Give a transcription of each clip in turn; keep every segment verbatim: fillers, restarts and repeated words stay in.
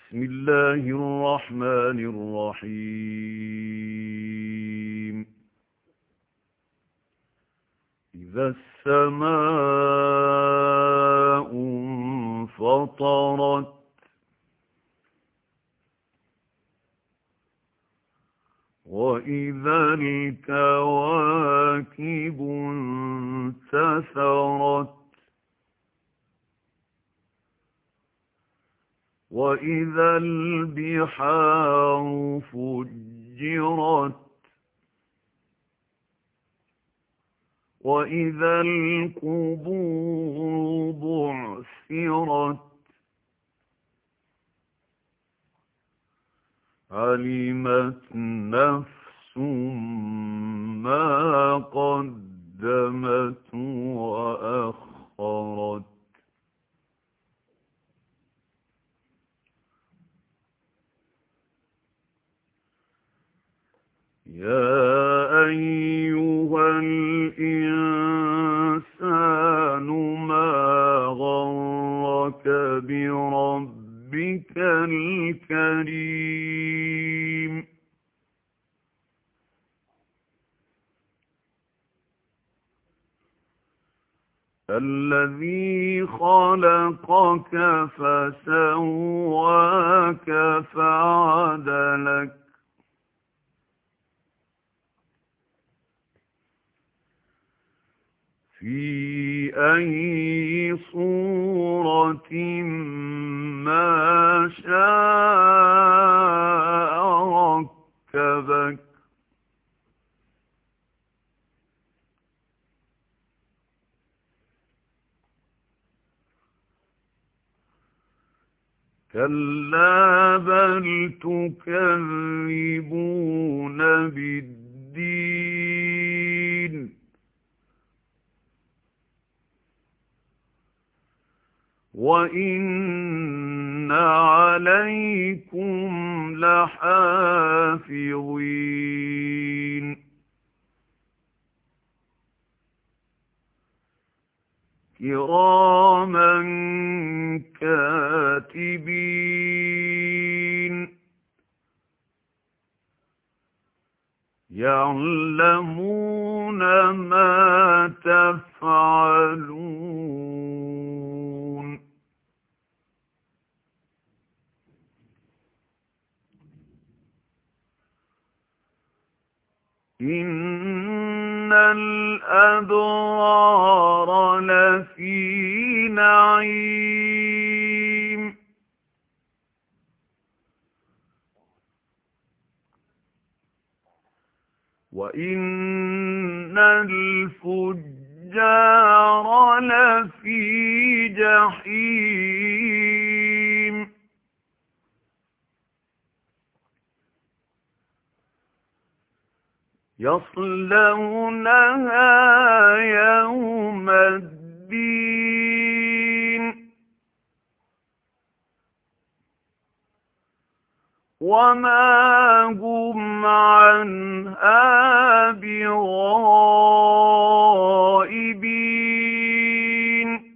بسم الله الرحمن الرحيم إذا السماء انفطرت وإذا الكواكب انتثرت وإذا البحار فجرت وإذا القبور بعثرت علمت نفس ما قدمت وأخرت يا أيها الإنسان ما غرك بربك الكريم الذي خلقك فسواك فعدلك في أي صورة ما شاء ركبك كلا بل تكذبون بالدين وإن عليكم لحافظين كراما كاتبين يعلمون ما تفعلون إن الأبرار لفي نعيم وإن الفجار لفي جحيم يصلونها يوم الدين وما هم عنها بغائبين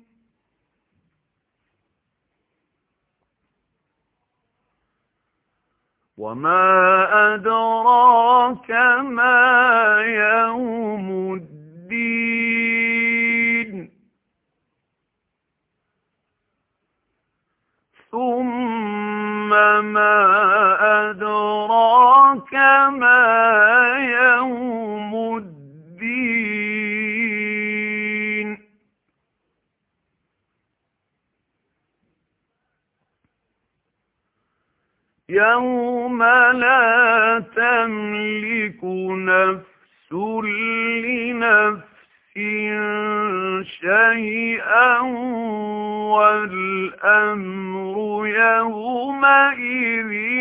وما أدراك ما يوم الدين ثم ما أدراك ما يوم الدين يوم لا تملك نفس لنفس شيئا والأمر يومئذ